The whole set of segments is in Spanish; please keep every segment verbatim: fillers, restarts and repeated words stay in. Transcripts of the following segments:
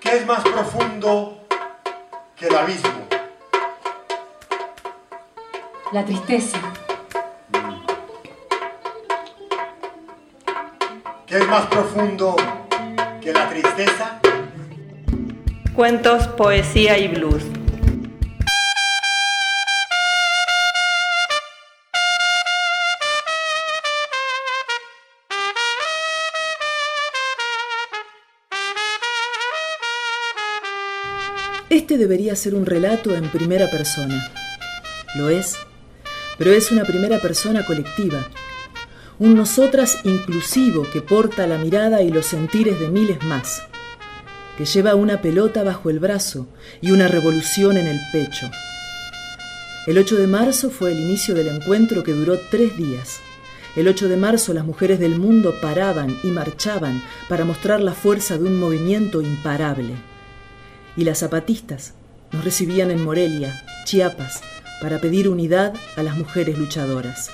¿Qué es más profundo que el abismo? La tristeza. ¿Qué es más profundo que la tristeza? Cuentos, poesía y blues. Este debería ser un relato en primera persona. Lo es, pero es una primera persona colectiva. Un nosotras inclusivo que porta la mirada y los sentires de miles más, que lleva una pelota bajo el brazo y una revolución en el pecho. El ocho de marzo fue el inicio del encuentro que duró tres días. El ocho de marzo las mujeres del mundo paraban y marchaban para mostrar la fuerza de un movimiento imparable. Y las zapatistas nos recibían en Morelia, Chiapas, para pedir unidad a las mujeres luchadoras.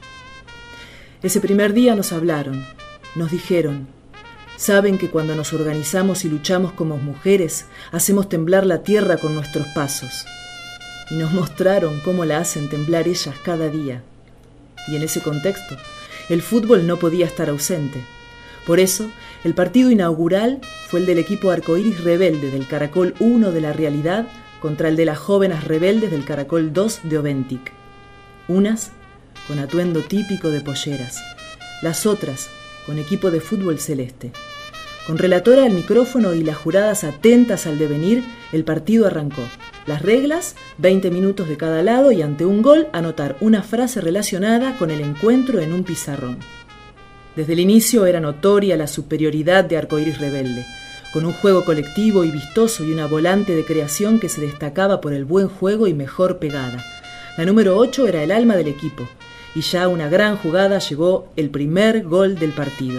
Ese primer día nos hablaron, nos dijeron: saben que cuando nos organizamos y luchamos como mujeres, hacemos temblar la tierra con nuestros pasos. Y nos mostraron cómo la hacen temblar ellas cada día. Y en ese contexto, el fútbol no podía estar ausente. Por eso, el partido inaugural fue el del equipo Arcoíris Rebelde del Caracol uno de La Realidad contra el de las Jóvenes Rebeldes del Caracol dos de Oventic. Unas con atuendo típico de polleras, las otras con equipo de fútbol celeste. Con relatora al micrófono y las juradas atentas al devenir, el partido arrancó. Las reglas, veinte minutos de cada lado y ante un gol anotar una frase relacionada con el encuentro en un pizarrón. Desde el inicio era notoria la superioridad de Arcoíris Rebelde, con un juego colectivo y vistoso y una volante de creación que se destacaba por el buen juego y mejor pegada. La número ocho era el alma del equipo, y ya una gran jugada llegó el primer gol del partido.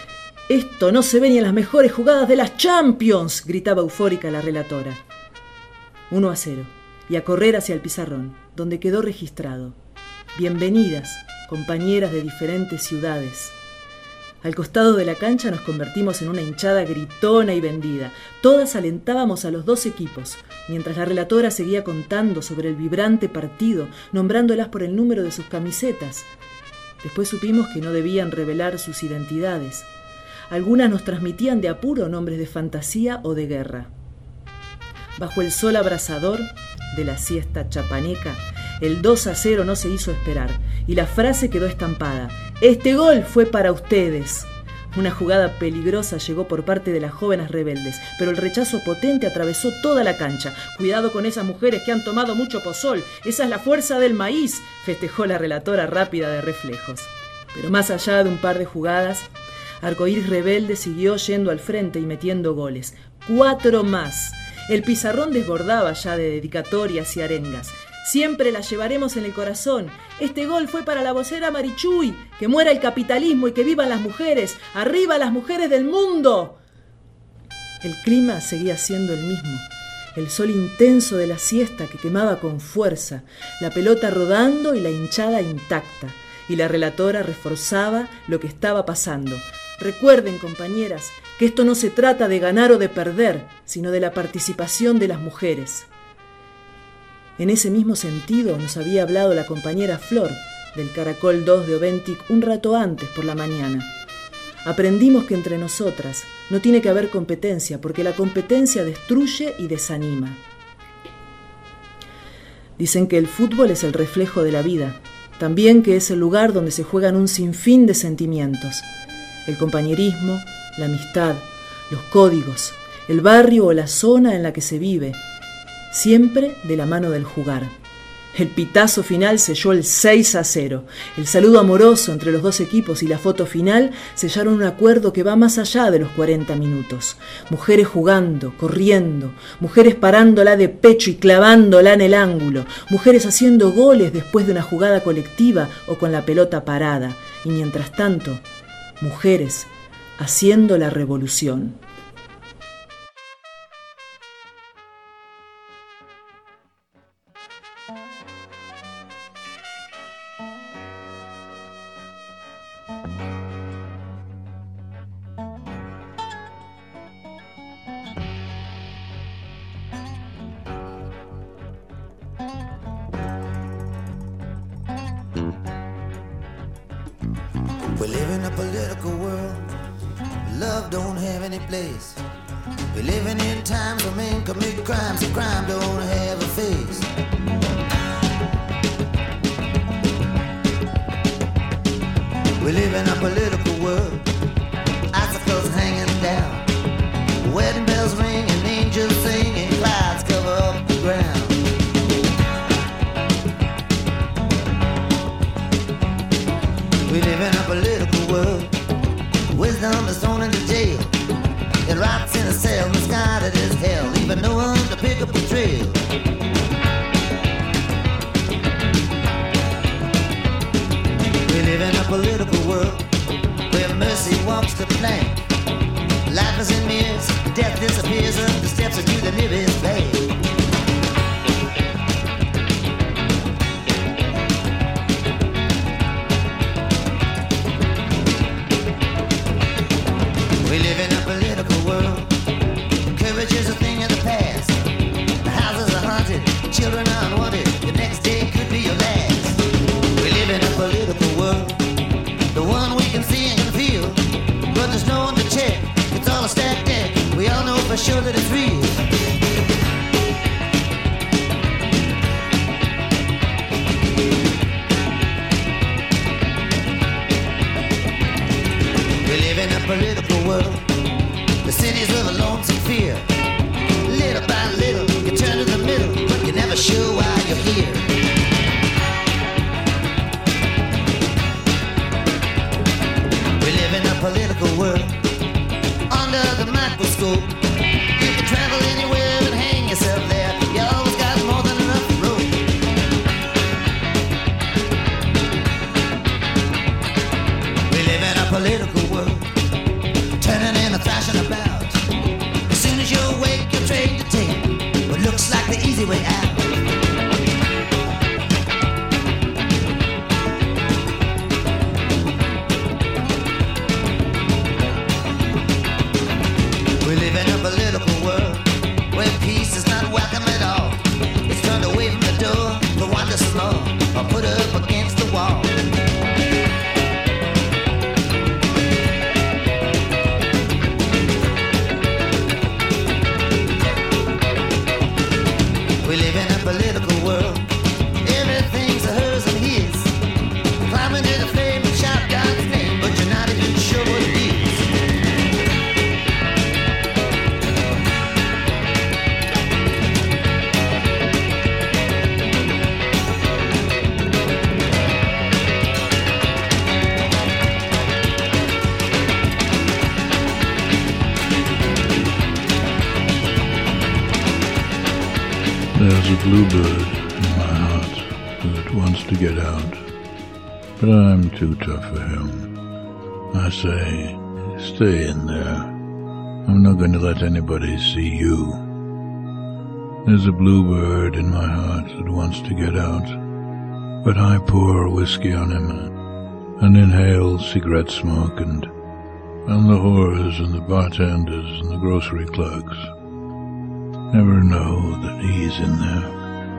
«Esto no se ve ni en las mejores jugadas de las Champions», gritaba eufórica la relatora. uno a cero, y a correr hacia el pizarrón, donde quedó registrado: «Bienvenidas, compañeras de diferentes ciudades». Al costado de la cancha nos convertimos en una hinchada gritona y vendida. Todas alentábamos a los dos equipos, mientras la relatora seguía contando sobre el vibrante partido, nombrándolas por el número de sus camisetas. Después supimos que no debían revelar sus identidades. Algunas nos transmitían de apuro nombres de fantasía o de guerra. Bajo el sol abrasador de la siesta chapaneca, el dos a cero no se hizo esperar y la frase quedó estampada: «Este gol fue para ustedes». Una jugada peligrosa llegó por parte de las Jóvenes Rebeldes, pero el rechazo potente atravesó toda la cancha. «Cuidado con esas mujeres que han tomado mucho pozol, esa es la fuerza del maíz», festejó la relatora rápida de reflejos. Pero más allá de un par de jugadas, Arcoíris Rebelde siguió yendo al frente y metiendo goles. Cuatro más. El pizarrón desbordaba ya de dedicatorias y arengas. «Siempre la llevaremos en el corazón. Este gol fue para la vocera Marichuy. Que muera el capitalismo y que vivan las mujeres. ¡Arriba las mujeres del mundo!». El clima seguía siendo el mismo. El sol intenso de la siesta que quemaba con fuerza, la pelota rodando y la hinchada intacta. Y la relatora reforzaba lo que estaba pasando. «Recuerden, compañeras, que esto no se trata de ganar o de perder, sino de la participación de las mujeres». En ese mismo sentido nos había hablado la compañera Flor, del Caracol dos de Oventic, un rato antes por la mañana. Aprendimos que entre nosotras no tiene que haber competencia, porque la competencia destruye y desanima. Dicen que el fútbol es el reflejo de la vida, también que es el lugar donde se juegan un sinfín de sentimientos. El compañerismo, la amistad, los códigos, el barrio o la zona en la que se vive, siempre de la mano del jugar. El pitazo final selló el seis a cero. El saludo amoroso entre los dos equipos y la foto final sellaron un acuerdo que va más allá de los cuarenta minutos. Mujeres jugando, corriendo, mujeres parándola de pecho y clavándola en el ángulo, mujeres haciendo goles después de una jugada colectiva o con la pelota parada. Y mientras tanto, mujeres haciendo la revolución. We live in a political world. Love don't have any place. We're living in times when men commit crimes and crime don't have a face. We live in a political world. Icicles hanging down, wedding bells ring and angels sing and clouds cover up the ground. We live in a political world. Wisdom is thrown into jail. It rots in a cell, misguided as hell, leaving no one to pick up the trail. We live in a political world where mercy walks the plank. Life is in mirrors, death disappears up the steps into the nearest bank. We live in a political world. Courage is a thing of the past. The houses are haunted, children are unwanted. The next day could be your last. We live in a political world, the one we can see and can feel, but there's no one to check. It's all a stacked deck. We all know for sure that it's real. We live in a political world. The cities live a lonesome fear. Little by little, you turn to the middle, but you're never sure why you're here. We live in a political world. Under the microscope, you can travel anywhere and hang yourself there. You always got more than enough room. We live in a political world, turning and a thrashing about. As soon as you're awake, you're trained to take what looks like the easy way out. We live in a political world where peace is not welcome at all. It's turned away from the door to wander some more or put up against the wall. We live in a political world. Everything's a hers and his. Climbing to the flame and shout God's name, but you're not even sure what it is. There's a bluebird in my heart that wants to get out, but I'm too tough for him. I say, stay in there. I'm not going to let anybody see you. There's a bluebird in my heart that wants to get out, but I pour whiskey on him and inhale cigarette smoke and, and the whores and the bartenders and the grocery clerks never know that he's in there.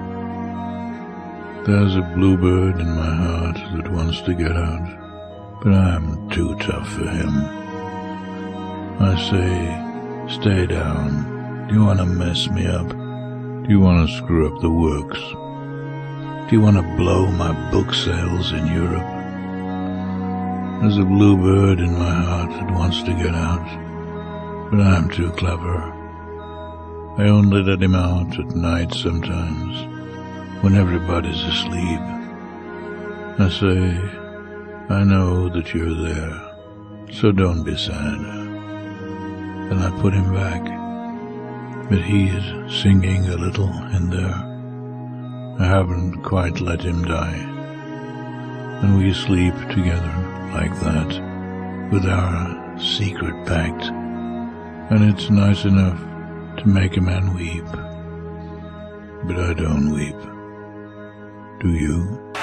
There's a bluebird in my heart that wants to get out, but I'm too tough for him. I say, stay down. Do you want to mess me up? Do you want to screw up the works? Do you want to blow my book sales in Europe? There's a bluebird in my heart that wants to get out, but I'm too clever. I only let him out at night sometimes, when everybody's asleep. I say, I know that you're there, so don't be sad. Then I put him back, but he's singing a little in there. I haven't quite let him die, and we sleep together like that, with our secret pact, and it's nice enough to make a man weep, but I don't weep. Do you?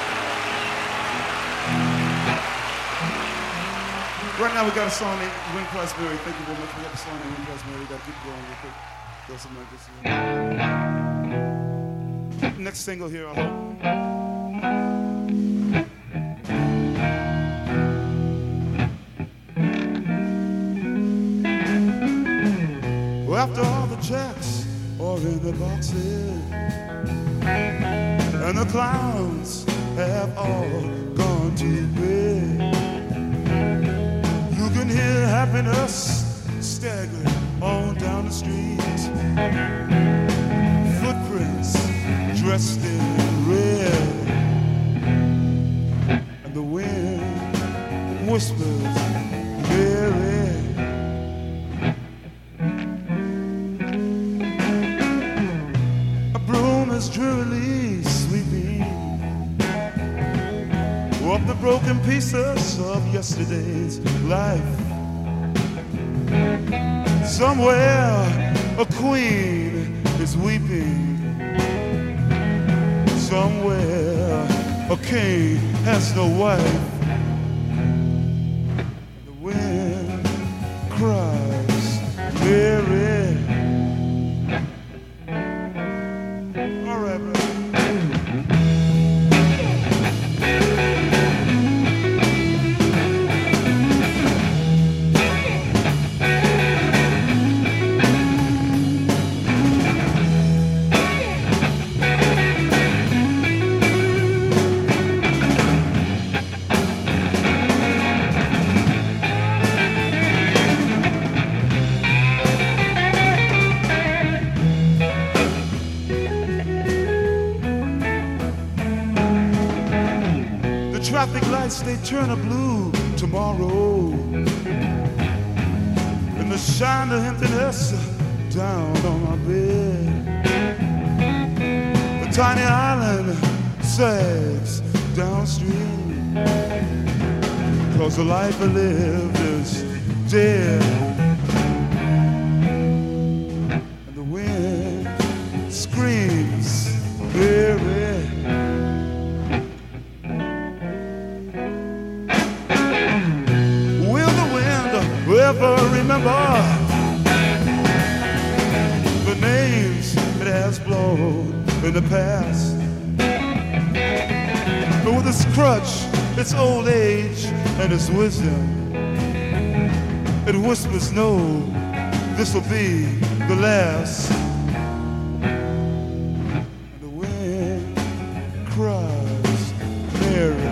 Right now we got a song named Wing Crossberry. Thank you very much. We got a song named Wing Crossberry. We got to keep going real quick. Throw something like this. Next single here, I hope. after all the checks are in the boxes, and the clowns have all gone to bed, you can hear happiness staggering on down the street. Footprints dressed in red, and the wind whispers very. A broom is drearily sweeping up the broken pieces of yesterday's life. Somewhere a queen is weeping. Somewhere a king has no wife. The wind cries, Mary. All right, brother. Traffic lights, they turn a blue tomorrow, and the shine of emptiness down on my bed. The tiny island sags downstream, 'cause the life I lived is dead. And the wind screams, Mary. Ever remember the names it has blown in the past? But with its crutch, its old age, and its wisdom, it whispers, no, this'll be the last. And the wind cries, Mary.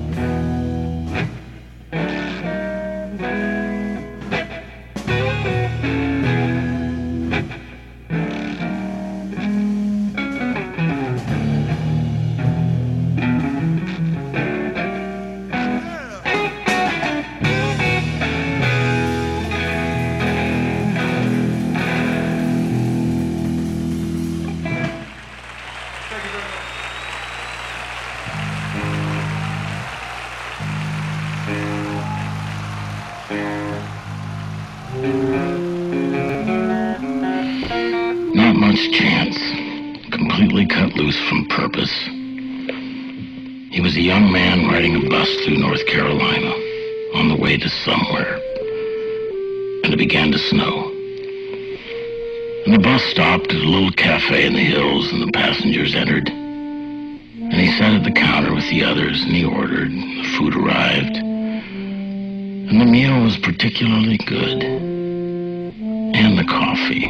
Not much chance. Completely cut loose from purpose. He was a young man riding a bus through North Carolina on the way to somewhere. And it began to snow. And the bus stopped at a little cafe in the hills, and the passengers entered. And he sat at the counter with the others, and he ordered. The food arrived. And the meal was particularly good. And the coffee.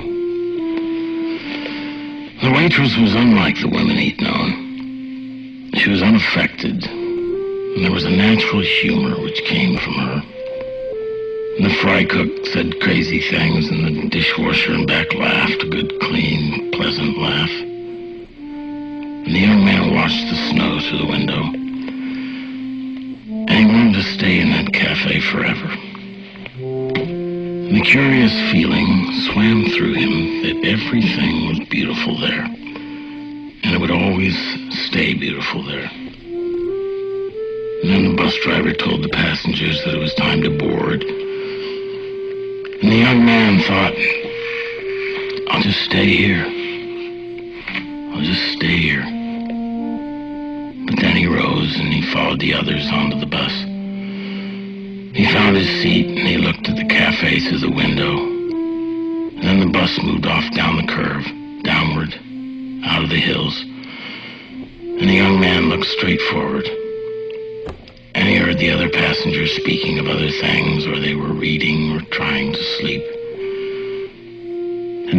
The waitress was unlike the women he'd known. She was unaffected, and there was a natural humor which came from her. And the fry cook said crazy things, and the dishwasher in back laughed, a good, clean, pleasant laugh. And the young man watched the snow through the window, and he wanted to stay in that cafe forever. And the curious feeling swam through him that everything was beautiful there, and it would always stay beautiful there. And then the bus driver told the passengers that it was time to board. And the young man thought, I'll just stay here. I'll just stay here. But then he rose and he followed the others onto the bus. He found his seat and he looked at the cafe through the window. And then the bus moved off down the curve, downward, out of the hills. And the young man looked straight forward. And he heard the other passengers speaking of other things, or they were reading or trying to sleep. And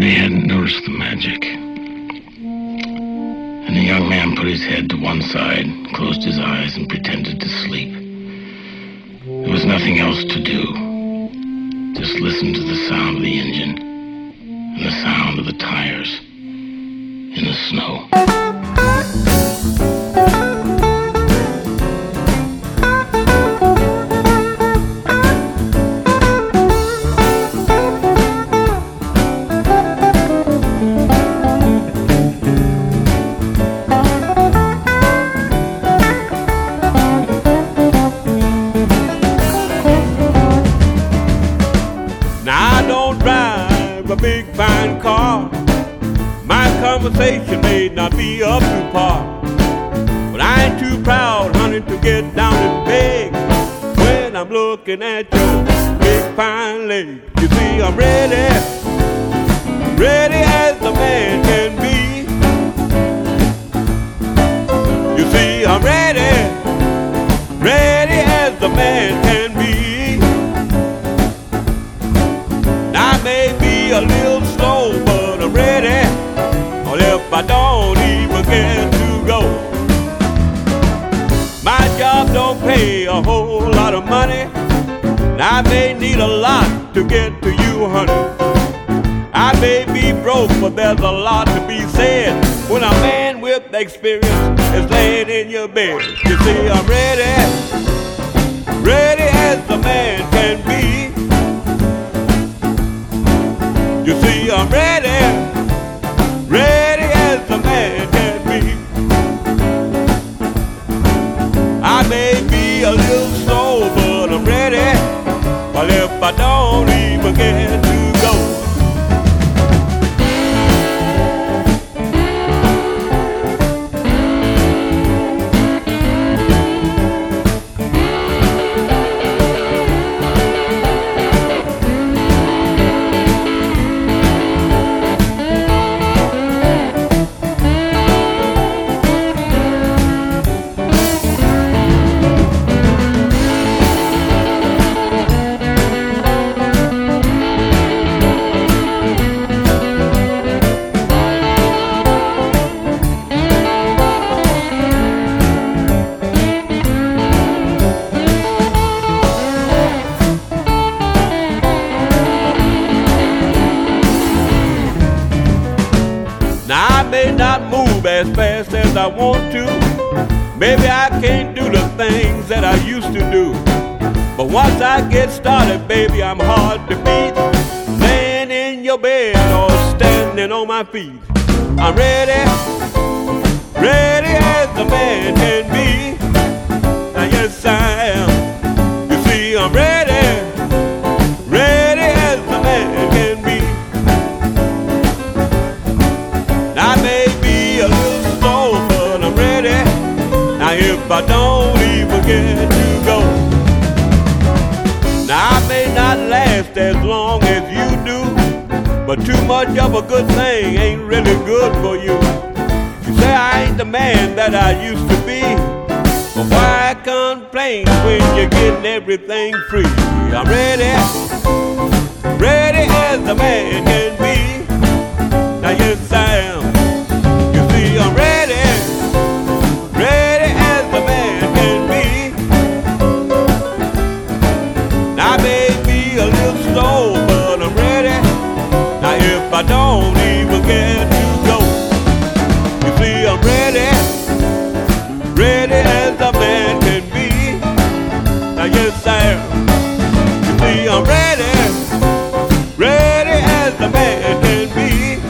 noticed the magic. And the young man put his head to one side, closed his eyes, and pretended to sleep. There was nothing else to do. Just listen to the sound of the engine and the sound of the tires in the snow. Conversation may not be up to par, but I ain't too proud, honey, to get down and beg when I'm looking at your big fine leg. You see, I'm ready, ready as a man can be. You see, I'm ready, ready as a man can be. I may be a little slow, but I'm ready. If I don't even get to go. My job don't pay a whole lot of money, and I may need a lot to get to you, honey. I may be broke, but there's a lot to be said when a man with experience is laying in your bed. You see, I'm ready, ready as a man can be. You see, I'm ready, ready as a man can be. I may be a little slow, but I'm ready. But if I don't even get to go. As fast as I want to. Maybe I can't do the things that I used to do, but once I get started, baby, I'm hard to beat. Laying in your bed or standing on my feet, I'm ready, ready as a man can be. Now yes I am. You see, I'm ready, ready as a man can be. I may be a little slow, but I'm ready. Now if I don't even get to go. Now I may not last as long as you do, but too much of a good thing ain't really good for you. You say I ain't the man that I used to be, but why complain when you're getting everything free? I'm ready, ready as a man can be. Now yes I am. I'm ready, ready as a man can be. I may be a little slow, but I'm ready. Now if I don't even get to go. You see, I'm ready, ready as a man can be. Now yes I am. You see, I'm ready, ready as a man can be.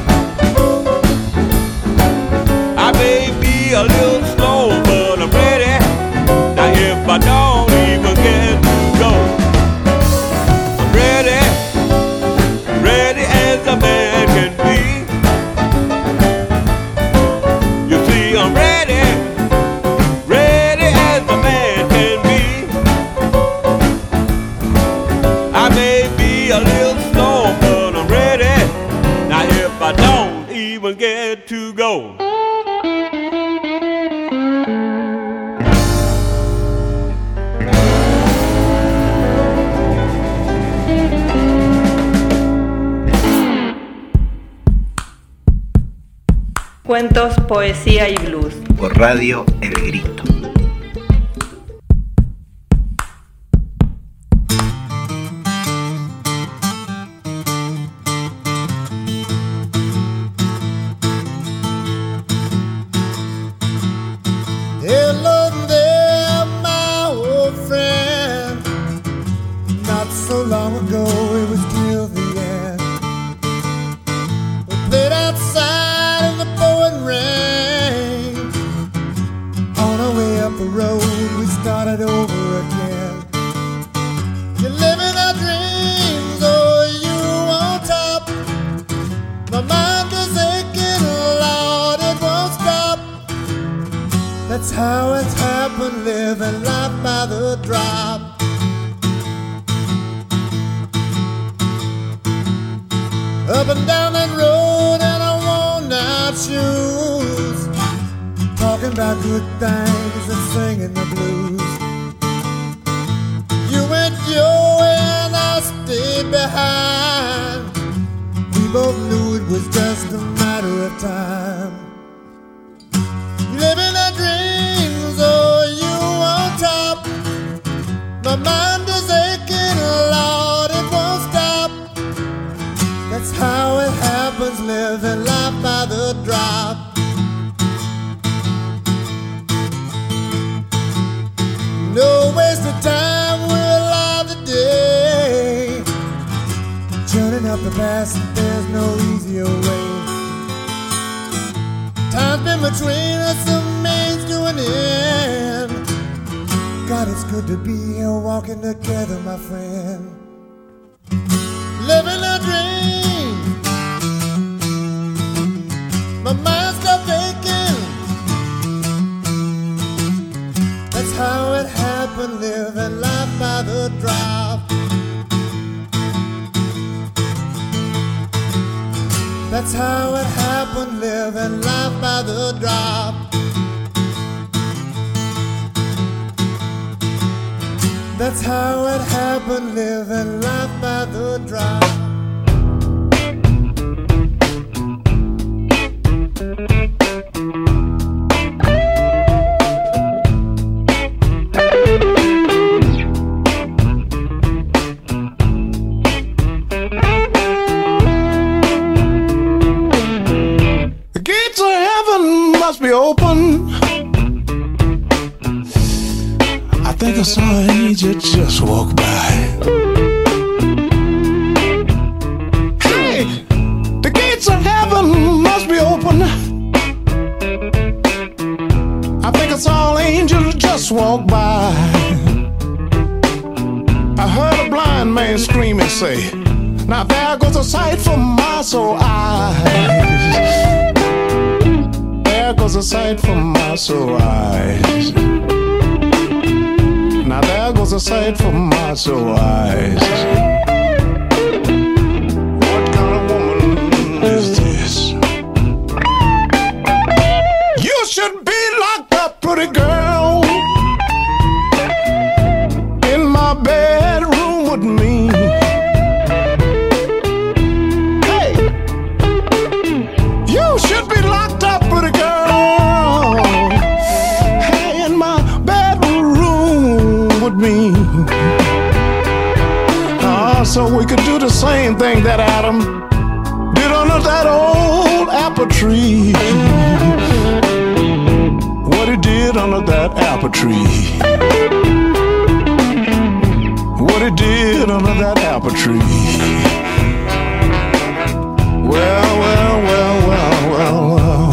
I may be a little slow, but I'm ready. Now if I don't even get to go. I'm ready, ready as a man can be. You see, I'm ready, ready as a man can be. I may be a little slow, but I'm ready. Now if I don't even get to go. Cuentos, poesía y blues. Por Radio El Grito. Hello there, my old friend. Not so long ago, it was till the end. We played outside in the pouring rain. On our way up the road, we started over again. You're living our dreams, oh, you on top. My mind is aching, Lord, it won't stop. That's how it's happened, living life by the drop. Up and down that road in our worn out shoes, talking about good things and singing the blues. You went your way and I stayed behind. We both knew it was just a matter of time. Living our dreams, oh, you on top. My mind is aching, Lord, it won't stop. That's how it happens, living life by the drop. No waste of time, we're alive today. Journeying up the past, there's no easier way. Time's been between us, a means to an end. God, it's good to be here walking together, my friend. Living a dream. My mind stopped aching. That's how it happened, living life by the drop. That's how it happened, living life by the drop. That's how it happened, living life by the drop. The gates of heaven must be open. I think I saw an angel just walk by. Hey, the gates of heaven must be open. I think I saw an angel just walk by. I heard a blind man scream and say, now there goes a sight for my soul eyes. There goes a sight for my soul eyes. Now there goes a sight for my soul eyes. What kind of woman is this? You should be locked up, pretty girl, in my bedroom with me. Hey, you should be locked up, pretty girl, hey, in my bedroom with me. Uh, so we could do the same thing that Adam did under that old apple tree. What he did under that apple tree. What he did under that apple tree. Well, well, well, well, well, well.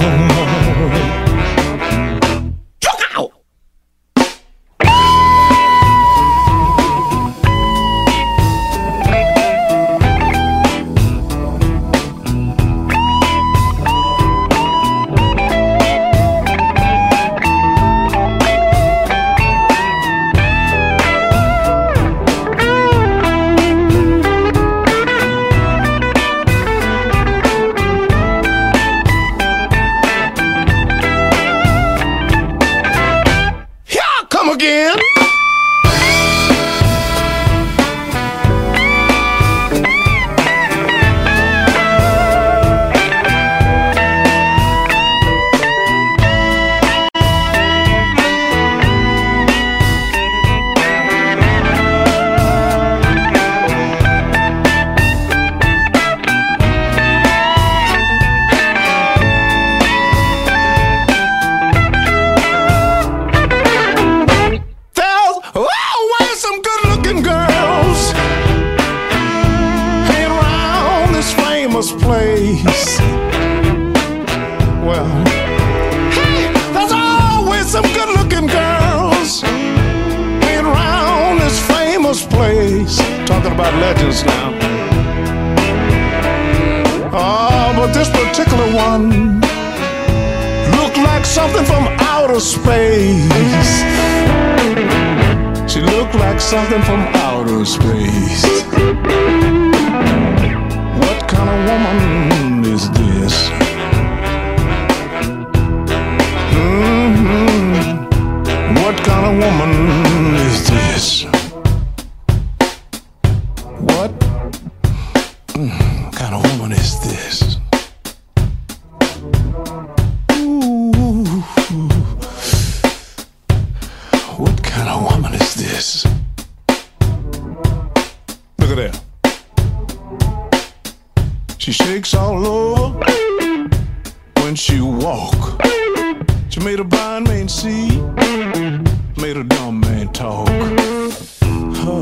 famous place. Well, hey, there's always some good-looking girls hanging around this famous place. Talking about legends now. Oh, but this particular one looked like something from outer space. She looked like something from outer space. What kind of woman is this? Mm-hmm. What kind of woman is this? What mm, kind of woman is this? Ooh. What kind of woman is this? Look at that. She shakes all over when she walk. She made a blind man see, made a dumb man talk. Oh.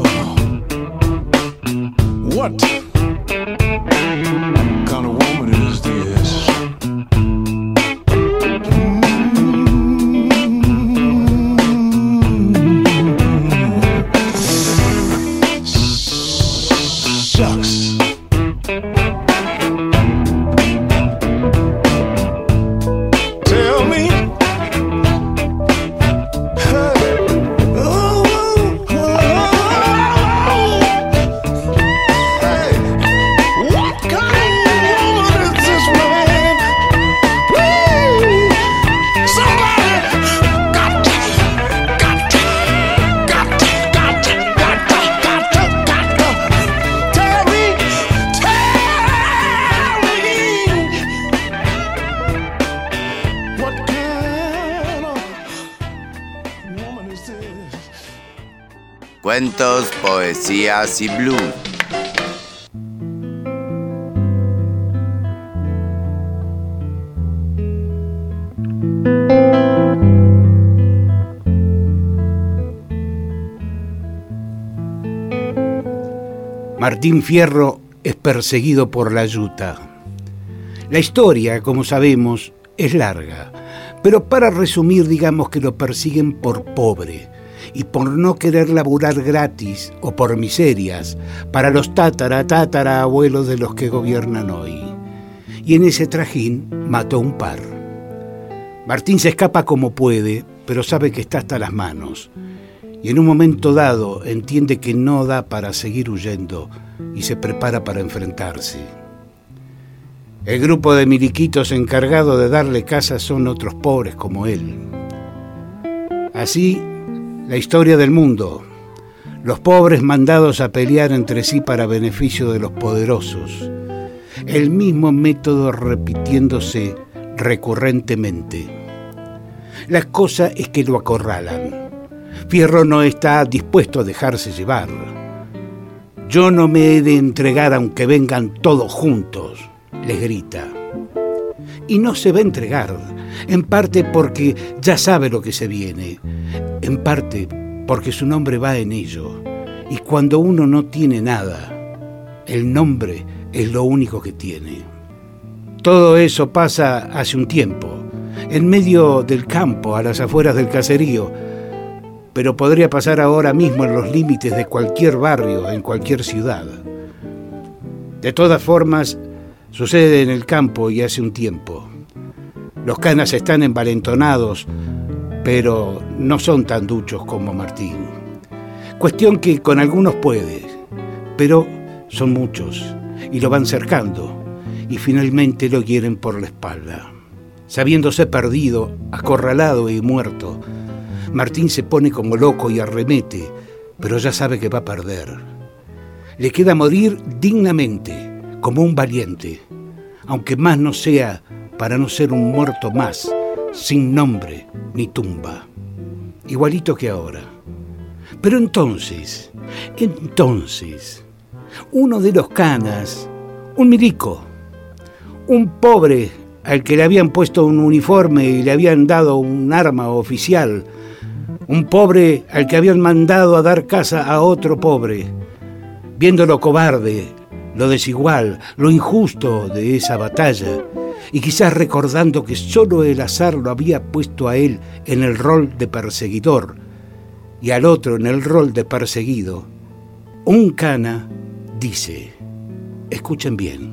What kind of woman is this? Shucks. Tell me. Hey. Oh, oh, oh. Hey. What kind of woman is this, man? Woo. Somebody got to, got to, got to, got to, got to, got to, got to. Tell me, tell me, what kind of woman is this? Cuentos, poesías y blues. Martín Fierro es perseguido por la Yuta. La historia, como sabemos, es larga, pero para resumir digamos que lo persiguen por pobre y por no querer laburar gratis o por miserias para los tátara tátara abuelos de los que gobiernan hoy. Y en ese trajín mató un par. Martín se escapa como puede, pero sabe que está hasta las manos. Y en un momento dado entiende que no da para seguir huyendo y se prepara para enfrentarse. El grupo de miliquitos encargado de darle casa son otros pobres como él. Así, la historia del mundo. Los pobres mandados a pelear entre sí para beneficio de los poderosos. El mismo método repitiéndose recurrentemente. La cosa es que lo acorralan. Fierro no está dispuesto a dejarse llevar. Yo no me he de entregar aunque vengan todos juntos, les grita. Y no se va a entregar, en parte porque ya sabe lo que se viene, en parte porque su nombre va en ello. Y cuando uno no tiene nada, el nombre es lo único que tiene. Todo eso pasa hace un tiempo, en medio del campo, a las afueras del caserío, pero podría pasar ahora mismo en los límites de cualquier barrio, en cualquier ciudad. De todas formas, sucede en el campo y hace un tiempo. Los canas están envalentonados, pero no son tan duchos como Martín. Cuestión que con algunos puede, pero son muchos y lo van cercando y finalmente lo hieren por la espalda. Sabiéndose perdido, acorralado y muerto, Martín se pone como loco y arremete, pero ya sabe que va a perder. Le queda morir dignamente, como un valiente, aunque más no sea para no ser un muerto más, sin nombre ni tumba. Igualito que ahora. Pero entonces, entonces, uno de los canas, un milico, un pobre al que le habían puesto un uniforme y le habían dado un arma oficial, un pobre al que habían mandado a dar casa a otro pobre, viéndolo cobarde, lo desigual, lo injusto de esa batalla, y quizás recordando que solo el azar lo había puesto a él en el rol de perseguidor y al otro en el rol de perseguido, un cana dice, escuchen bien,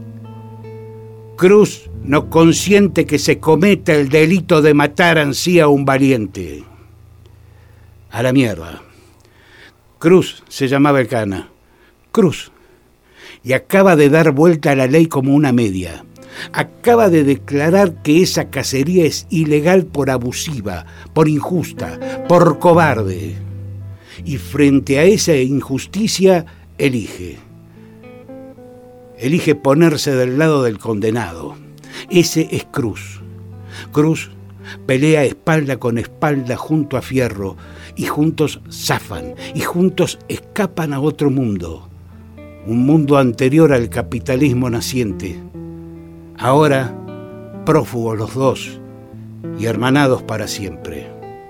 Cruz no consiente que se cometa el delito de matar ansí a un valiente. A la mierda. Cruz se llamaba el cana. Cruz. Y acaba de dar vuelta a la ley como una media. Acaba de declarar que esa cacería es ilegal por abusiva, por injusta, por cobarde. Y frente a esa injusticia, elige. Elige ponerse del lado del condenado. Ese es Cruz. Cruz pelea espalda con espalda junto a Fierro y juntos zafan y juntos escapan a otro mundo. Un mundo anterior al capitalismo naciente. Ahora, prófugos los dos y hermanados para siempre.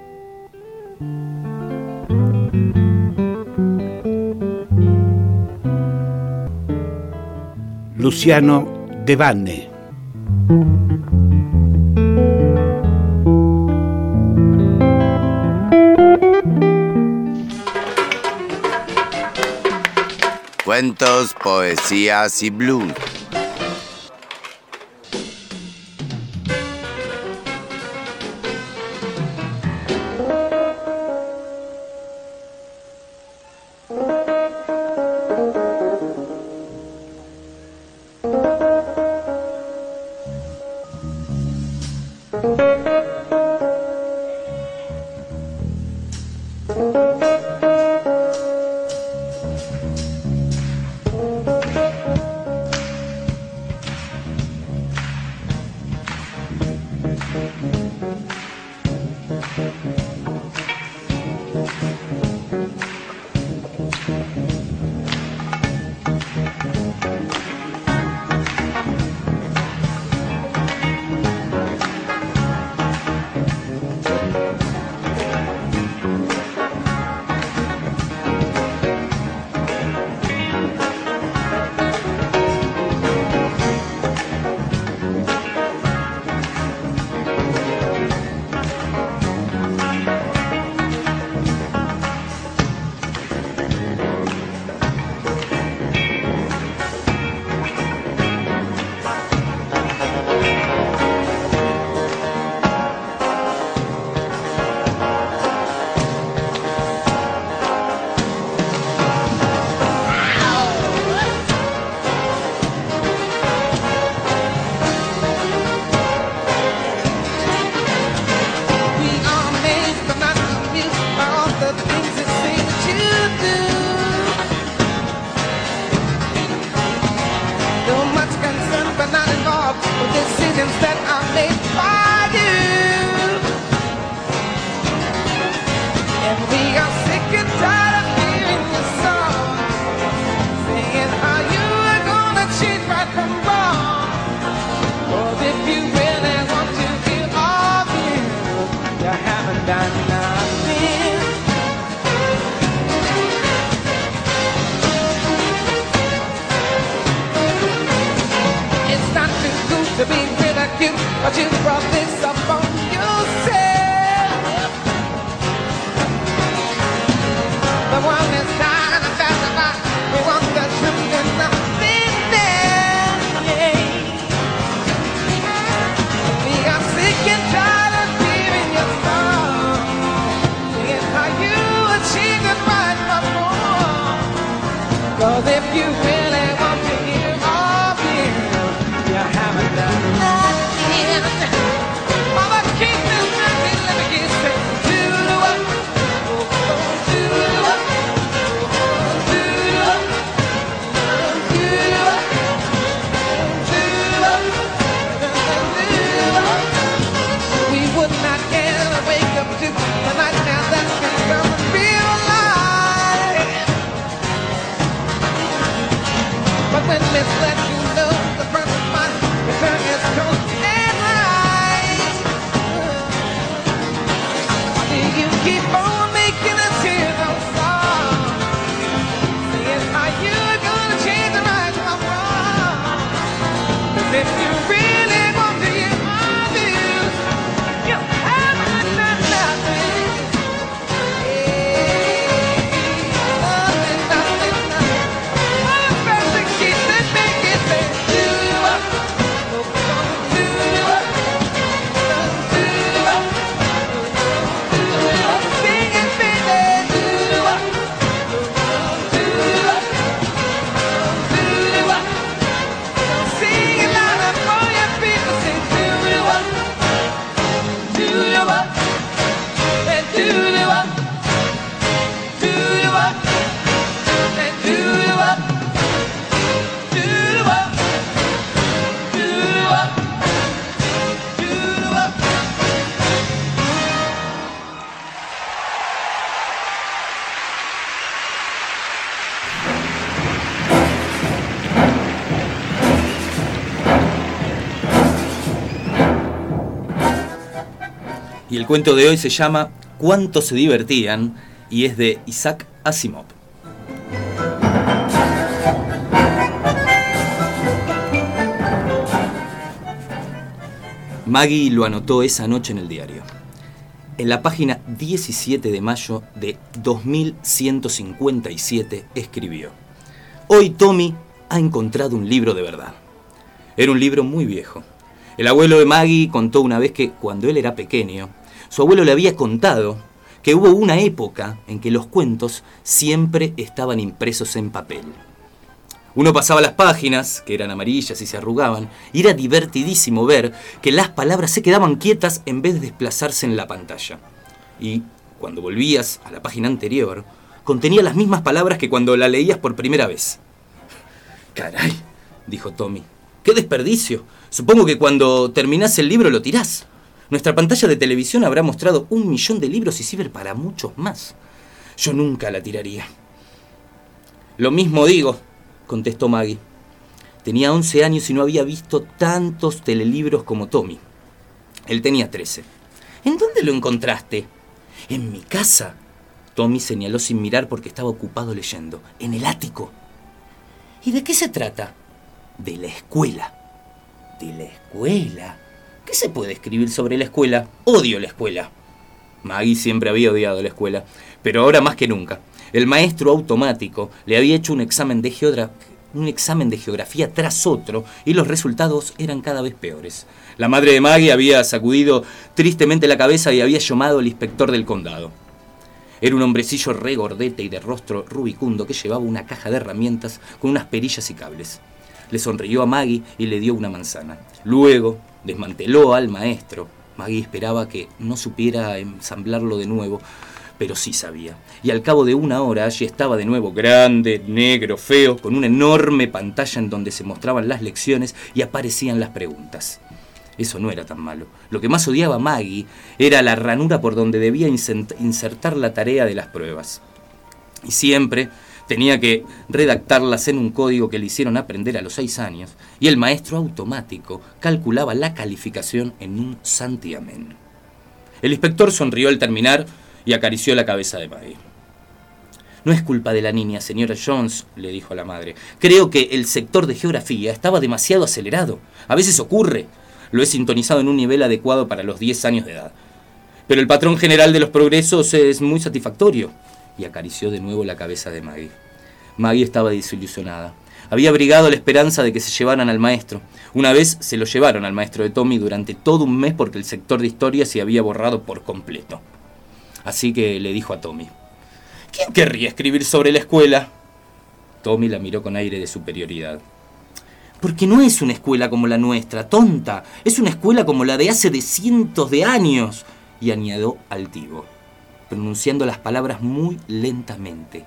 Luciano de Vanne. Cuentos, poesías y blues. If you Y el cuento de hoy se llama ¿Cuánto se divertían? Y es de Isaac Asimov. Maggie lo anotó esa noche en el diario. En la página diecisiete de mayo de dos mil ciento cincuenta y siete escribió: hoy Tommy ha encontrado un libro de verdad. Era un libro muy viejo. El abuelo de Maggie contó una vez que cuando él era pequeño, su abuelo le había contado que hubo una época en que los cuentos siempre estaban impresos en papel. Uno pasaba las páginas, que eran amarillas y se arrugaban, y era divertidísimo ver que las palabras se quedaban quietas en vez de desplazarse en la pantalla. Y cuando volvías a la página anterior, contenía las mismas palabras que cuando la leías por primera vez. «Caray», dijo Tommy, «qué desperdicio. Supongo que cuando terminás el libro lo tirás. Nuestra pantalla de televisión habrá mostrado un millón de libros y sirve para muchos más. Yo nunca la tiraría». «Lo mismo digo», contestó Maggie. Tenía once años y no había visto tantos telelibros como Tommy. Él tenía trece. «¿En dónde lo encontraste?» «En mi casa». Tommy señaló sin mirar porque estaba ocupado leyendo. «En el ático». «¿Y de qué se trata?» «De la escuela». «¿De la escuela? ¿Qué se puede escribir sobre la escuela? Odio la escuela». Maggie siempre había odiado la escuela, pero ahora más que nunca. El maestro automático le había hecho un examen de geogra- un examen de geografía tras otro y los resultados eran cada vez peores. La madre de Maggie había sacudido tristemente la cabeza y había llamado al inspector del condado. Era un hombrecillo regordete y de rostro rubicundo que llevaba una caja de herramientas con unas perillas y cables. Le sonrió a Maggie y le dio una manzana. Luego desmanteló al maestro. Maggie esperaba que no supiera ensamblarlo de nuevo, pero sí sabía. Y al cabo de una hora allí estaba de nuevo, grande, negro, feo, con una enorme pantalla en donde se mostraban las lecciones y aparecían las preguntas. Eso no era tan malo. Lo que más odiaba Maggie era la ranura por donde debía insertar la tarea de las pruebas. Y siempre tenía que redactarlas en un código que le hicieron aprender a los seis años, y el maestro automático calculaba la calificación en un santiamén. El inspector sonrió al terminar y acarició la cabeza de Maggie. «No es culpa de la niña, señora Jones», le dijo a la madre. «Creo que el sector de geografía estaba demasiado acelerado. A veces ocurre. Lo he sintonizado en un nivel adecuado para los diez años de edad. Pero el patrón general de los progresos es muy satisfactorio». Y acarició de nuevo la cabeza de Maggie. Maggie estaba desilusionada. Había abrigado la esperanza de que se llevaran al maestro. Una vez se lo llevaron al maestro de Tommy durante todo un mes porque el sector de historia se había borrado por completo. Así que le dijo a Tommy: «¿Quién querría escribir sobre la escuela?» Tommy la miró con aire de superioridad. «Porque no es una escuela como la nuestra, tonta. Es una escuela como la de hace de cientos de años». Y añadió altivo, pronunciando las palabras muy lentamente.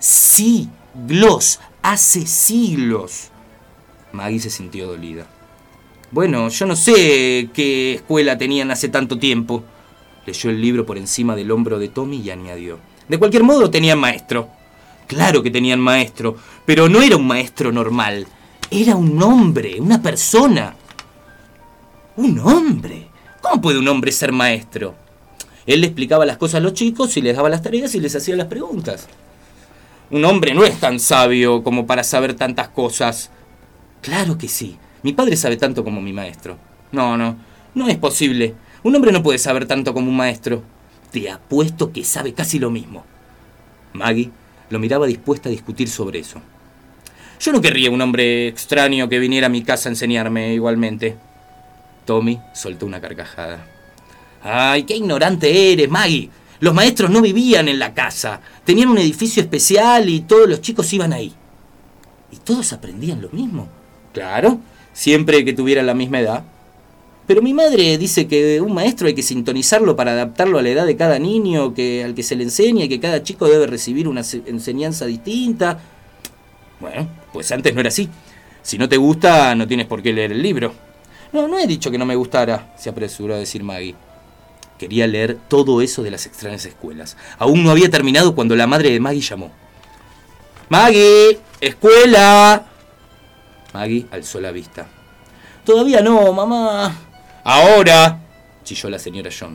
«Siglos, hace siglos». Maggie se sintió dolida. «Bueno, yo no sé qué escuela tenían hace tanto tiempo». Leyó el libro por encima del hombro de Tommy y añadió: «De cualquier modo tenían maestro». «Claro que tenían maestro, pero no era un maestro normal. Era un hombre, una persona». «¿Un hombre? ¿Cómo puede un hombre ser maestro?» Él le explicaba las cosas a los chicos y les daba las tareas y les hacía las preguntas. «Un hombre no es tan sabio como para saber tantas cosas». «Claro que sí. Mi padre sabe tanto como mi maestro». «No, no, no es posible. Un hombre no puede saber tanto como un maestro». «Te apuesto que sabe casi lo mismo». Maggie lo miraba dispuesta a discutir sobre eso. «Yo no querría un hombre extraño que viniera a mi casa a enseñarme igualmente». Tommy soltó una carcajada. «Ay, qué ignorante eres, Maggie. Los maestros no vivían en la casa. Tenían un edificio especial y todos los chicos iban ahí». «¿Y todos aprendían lo mismo?» «Claro, siempre que tuvieran la misma edad». «Pero mi madre dice que un maestro hay que sintonizarlo para adaptarlo a la edad de cada niño que, al que se le enseña y que cada chico debe recibir una enseñanza distinta». «Bueno, pues antes no era así. Si no te gusta, no tienes por qué leer el libro». «No, no he dicho que no me gustara», se apresuró a decir Maggie. Quería leer todo eso de las extrañas escuelas. Aún no había terminado cuando la madre de Maggie llamó. «Maggie, escuela». Maggie alzó la vista. «Todavía no, mamá». «Ahora», chilló la señora Jones.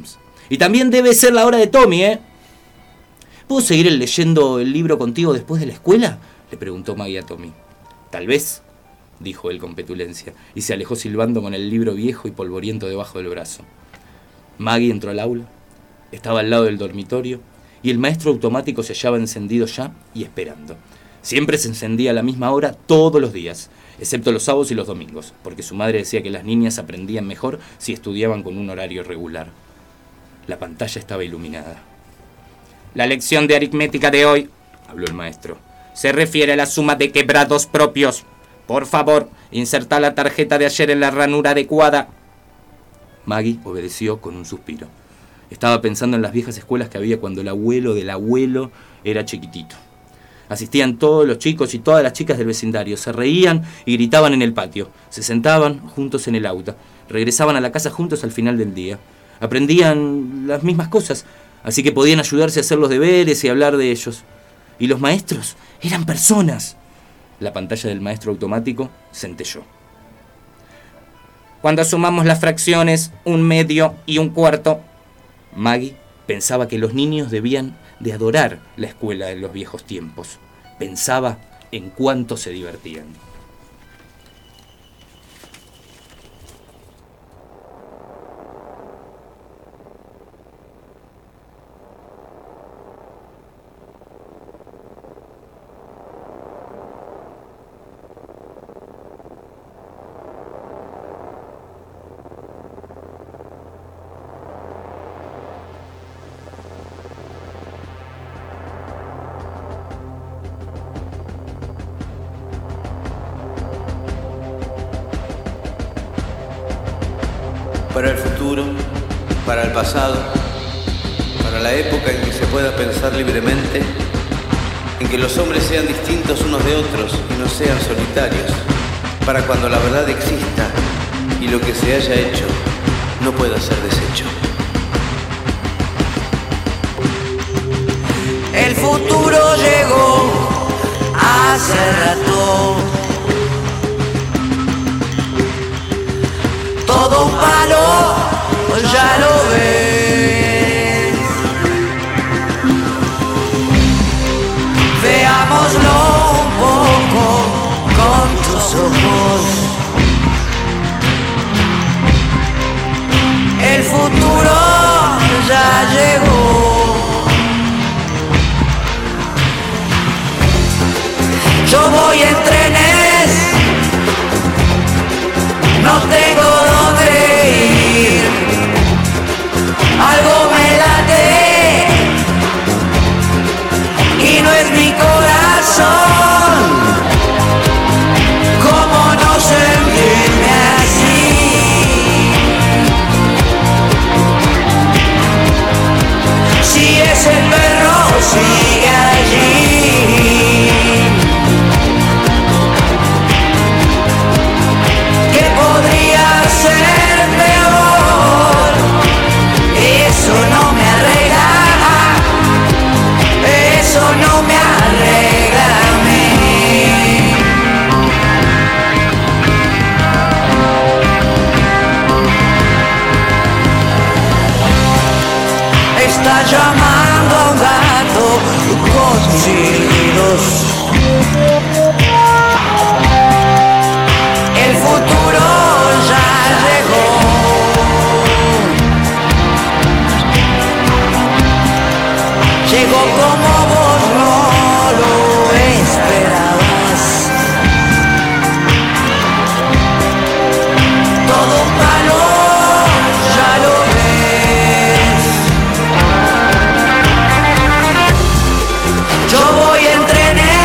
Y también debe ser la hora de Tommy, ¿eh? ¿Puedo seguir leyendo el libro contigo después de la escuela?, le preguntó Maggie a Tommy. Tal vez, dijo él con petulencia, y se alejó silbando con el libro viejo y polvoriento debajo del brazo. Maggie entró al aula, estaba al lado del dormitorio, y el maestro automático se hallaba encendido ya y esperando. Siempre se encendía a la misma hora todos los días, excepto los sábados y los domingos, porque su madre decía que las niñas aprendían mejor si estudiaban con un horario regular. La pantalla estaba iluminada. La lección de aritmética de hoy, habló el maestro, se refiere a la suma de quebrados propios. Por favor, inserta la tarjeta de ayer en la ranura adecuada. Maggie obedeció con un suspiro. Estaba pensando en las viejas escuelas que había cuando el abuelo del abuelo era chiquitito. Asistían todos los chicos y todas las chicas del vecindario, se reían y gritaban en el patio, se sentaban juntos en el auto, regresaban a la casa juntos al final del día. Aprendían las mismas cosas, así que podían ayudarse a hacer los deberes y hablar de ellos. Y los maestros eran personas. La pantalla del maestro automático centelló. Cuando sumamos las fracciones, un medio y un cuarto. Maggie pensaba que los niños debían de adorar la escuela de los viejos tiempos. Pensaba en cuánto se divertían. Para el futuro, para el pasado, para la época en que se pueda pensar libremente, en que los hombres sean distintos unos de otros y no sean solitarios, para cuando la verdad exista y lo que se haya hecho no pueda ser deshecho. El futuro llegó hace rato. Todo un palo, ya lo ves. Veámoslo un poco con tus ojos. El futuro ya llegó. Yo voy en trenes, no tengo dónde ir. Algo me late y no es mi corazón. ¿Cómo no sentirme así? Si ese perro sigue allí. Podría ser peor, eso no me arregla, eso no me arregla a mí. Está llamando a un gato con silbidos. El futuro ya llegó. Llegó como vos no lo esperabas. Todo palo, ya lo ves. Yo voy en trenes,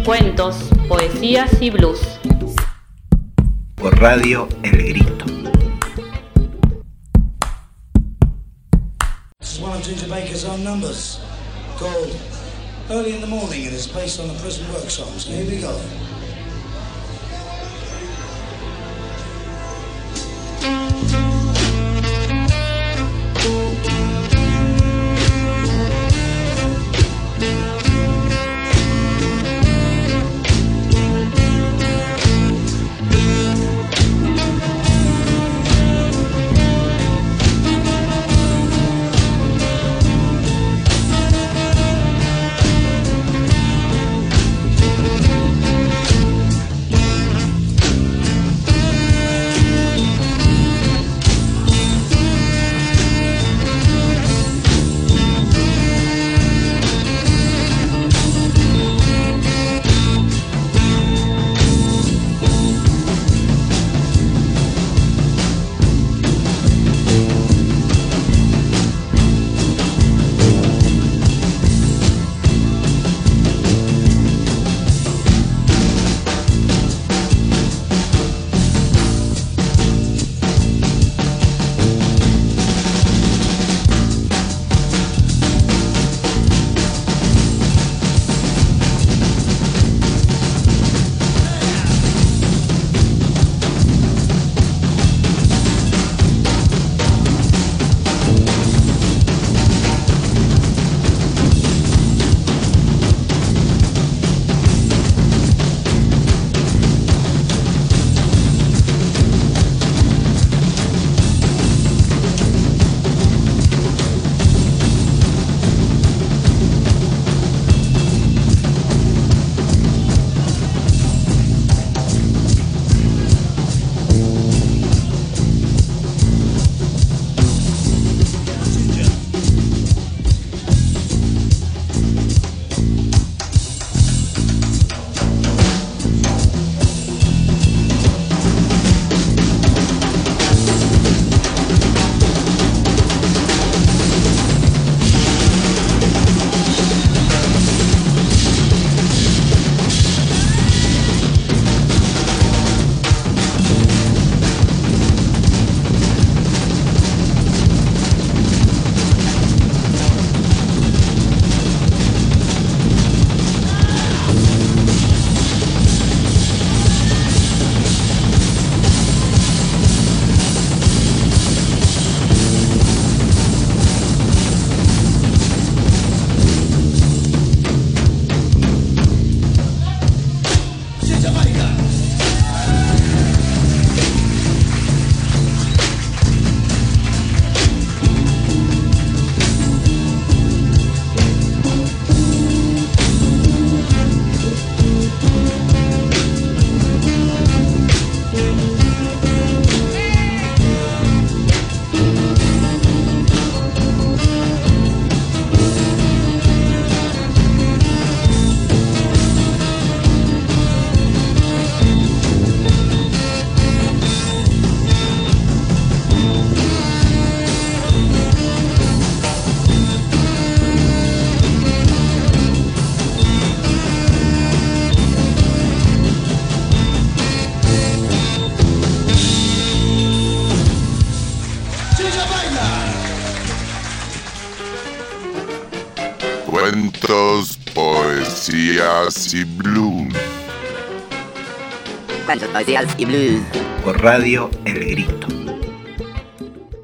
Cuentos, poesías y blues. Por Radio El Grito. This is one of Ginger Baker's own numbers, called Early in the Morning, and it's based on the prison work songs. So here we go. Cuentos, poesías y blues. Cuentos, poesías y blues. Por Radio El Grito.